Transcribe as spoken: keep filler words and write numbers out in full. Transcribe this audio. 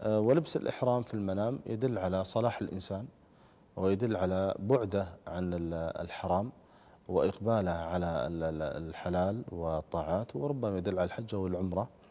ولبس الإحرام في المنام يدل على صلاح الإنسان، ويدل على بعده عن الحرام وإقباله على الحلال والطاعات، وربما يدل على الحج والعمرة.